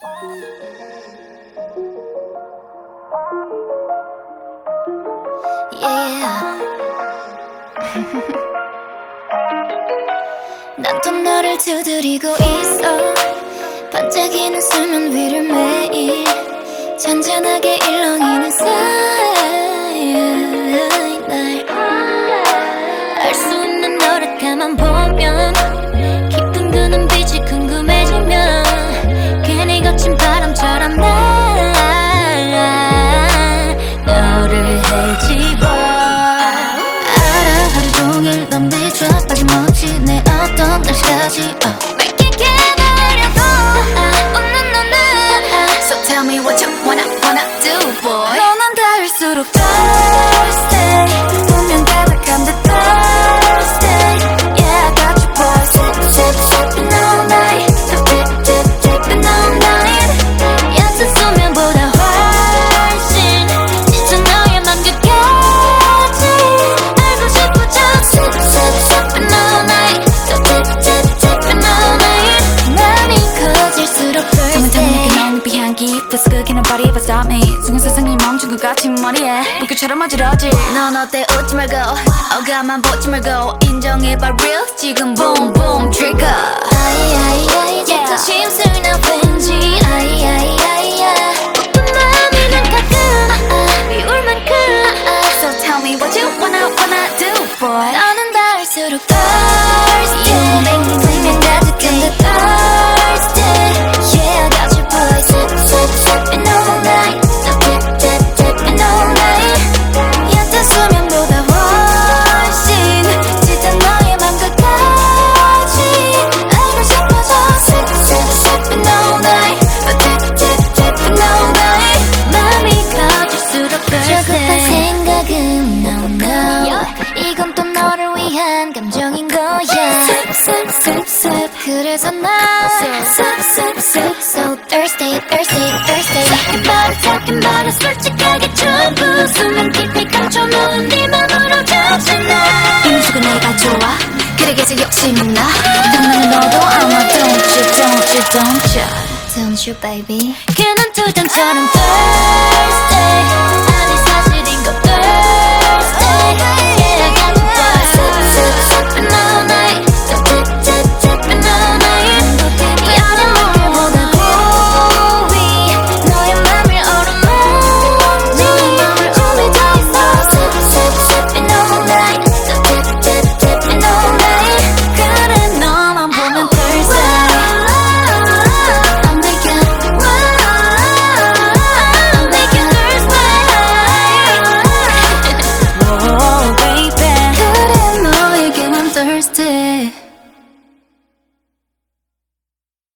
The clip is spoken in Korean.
Yeah. 난 또 너를 두드리고 있어. 반짝이는 수면 위를 매일 잔잔하게 일렁이는 사이. 날 알 수 있는 너를 가만 보면 깊은 그 눈빛이 궁금해지면 괜히 거친 바람처럼 난 너를 헤집어. 알아 하루 종일 넌 내줘 빠짐없이 내 어떤 날씨까지 맑게 깨달려도 웃는 너는 So tell me what you wanna do boy. 너는 닿을수록 thirsty 분명 가득한 듯 thirsty. Yeah I got you boy. Sip sip sipping all night. So dip dip dipping all night. 얕은 수면보다 훨씬 짙은 너의 맘 끝까지 알고 싶어. Just sip sip sipping all night. So dip dip dipping all night. 맘이 커질수록 thirsty. 비 향기 벌써 그기는 body but stop me. 순간 세상이 멈춘 것 같은 머리에 물결처럼 어지러지. 넌 어때 웃지 말고 어감만 보지 말고 인정해봐 real 지금 boom boom trigger. 아이아이아이 진짜 심술나 왠지 아이아이아이야 어떤 맘이 난 가끔 미울 만큼 So tell me what you wanna do boy. 너는 닿을수록 thirsty You make me 분명 가득한 듯 thirsty Yeah I got you boy. Sip sip sipping all night. So dip dip dipping all night. 얕은 수면보다 훨씬 짙은 너의 맘 끝까지 알고 싶어져. Sip sip sipping all night. So dip dip dipping all night. 맘이 커질수록 thirsty. 조급한 생각은 no no 이건 또 너를 위한 감정인 거야. Sip sip sip sip 그래서 난 Sip sip sip so thirsty thirsty thirsty. talking about it 솔직하게 전부 수면 깊이 감춰놓은 네 맘으로 잡잖아. 이 모습은 내가 좋아 그래 계속 욕심은 나 당나는 너도 아마 don't you baby. 걔는 두잔처럼 thirsty 아니 사실인 거 thirsty Yeah I got you boy. Sip sip sipping all night. So dip dip dipping all night. 야는 물보다 고위 너의 맘을 얼어먹는 꿈이 더 있어. Sip sip sipping all night. So dip dip dipping all night. 그래 너만 보면 thirsty I'm making thirsty. Oh baby 그래 너에게만 thirsty